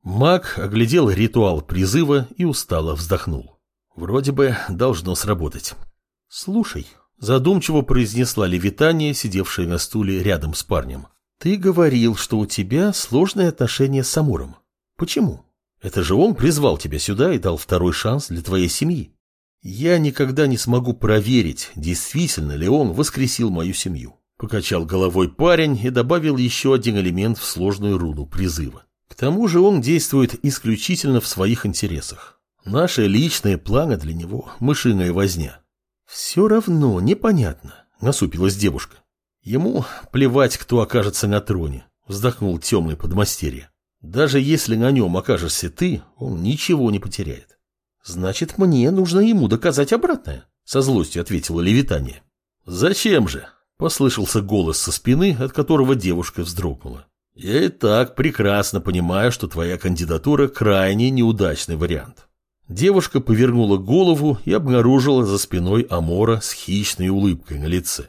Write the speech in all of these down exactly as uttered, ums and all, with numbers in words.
Маг оглядел ритуал призыва и устало вздохнул. Вроде бы должно сработать. «Слушай», — задумчиво произнесла Левитания, сидевшая на стуле рядом с парнем. «Ты говорил, что у тебя сложные отношения с Амуром. Почему? Это же он призвал тебя сюда и дал второй шанс для твоей семьи. Я никогда не смогу проверить, действительно ли он воскресил мою семью». Покачал головой парень и добавил еще один элемент в сложную руну призыва. К тому же он действует исключительно в своих интересах. Наши личные планы для него – мышиная возня. «Все равно непонятно», – насупилась девушка. «Ему плевать, кто окажется на троне», – вздохнул темный подмастерье. «Даже если на нем окажешься ты, он ничего не потеряет». «Значит, мне нужно ему доказать обратное», – со злостью ответила Левитания. «Зачем же?» – послышался голос со спины, от которого девушка вздрогнула. «Я и так прекрасно понимаю, что твоя кандидатура крайне неудачный вариант». Девушка повернула голову и обнаружила за спиной Амора с хищной улыбкой на лице.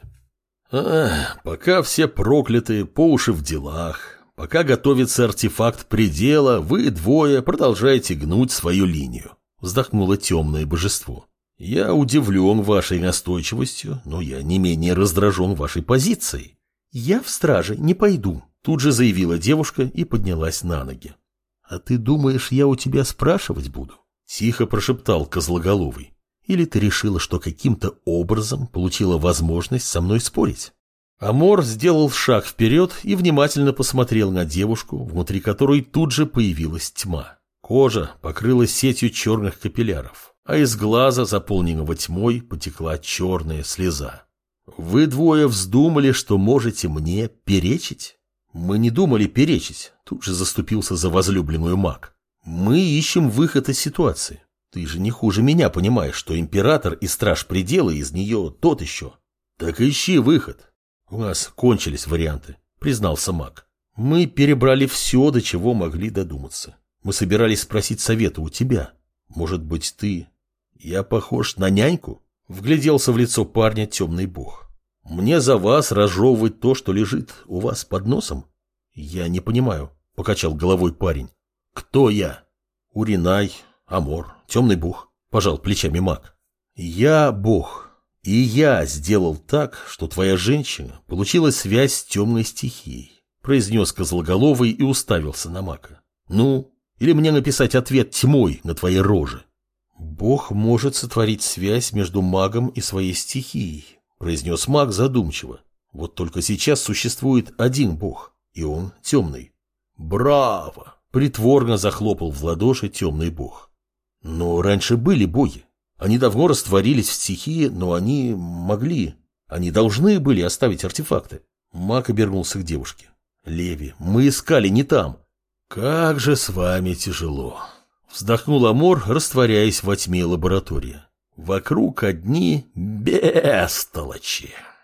«Ах, пока все проклятые по уши в делах, пока готовится артефакт предела, вы двое продолжаете гнуть свою линию», – вздохнуло темное божество. «Я удивлен вашей настойчивостью, но я не менее раздражен вашей позицией». «Я в страже не пойду», – тут же заявила девушка и поднялась на ноги. «А ты думаешь, я у тебя спрашивать буду?» – тихо прошептал Козлоголовый. «Или ты решила, что каким-то образом получила возможность со мной спорить?» Амор сделал шаг вперед и внимательно посмотрел на девушку, внутри которой тут же появилась тьма. Кожа покрылась сетью черных капилляров, а из глаза, заполненного тьмой, потекла черная слеза. «Вы двое вздумали, что можете мне перечить?» «Мы не думали перечить», — тут же заступился за возлюбленную маг. «Мы ищем выход из ситуации. Ты же не хуже меня понимаешь, что император и страж предела из нее тот еще». «Так ищи выход». «У нас кончились варианты», — признался маг. «Мы перебрали все, до чего могли додуматься. Мы собирались спросить совета у тебя. Может быть, ты...» «Я похож на няньку?» — вгляделся в лицо парня темный бог. «Мне за вас разжевывать то, что лежит у вас под носом?» «Я не понимаю», — покачал головой парень. «Кто я?» «Уринай, Амор, темный бог», — пожал плечами маг. «Я бог, и я сделал так, что твоя женщина получила связь с темной стихией», — произнес Козлоголовый и уставился на мага. «Ну, или мне написать ответ тьмой на твоей роже?» «Бог может сотворить связь между магом и своей стихией», — произнес маг задумчиво. «Вот только сейчас существует один бог, и он темный». «Браво!» — притворно захлопал в ладоши темный бог. «Но раньше были боги. Они давно растворились в стихии, но они могли, они должны были оставить артефакты». Маг обернулся к девушке. «Леви, мы искали не там». «Как же с вами тяжело!» Вздохнул Амор, растворяясь во тьме лаборатории. «Вокруг одни бестолочи».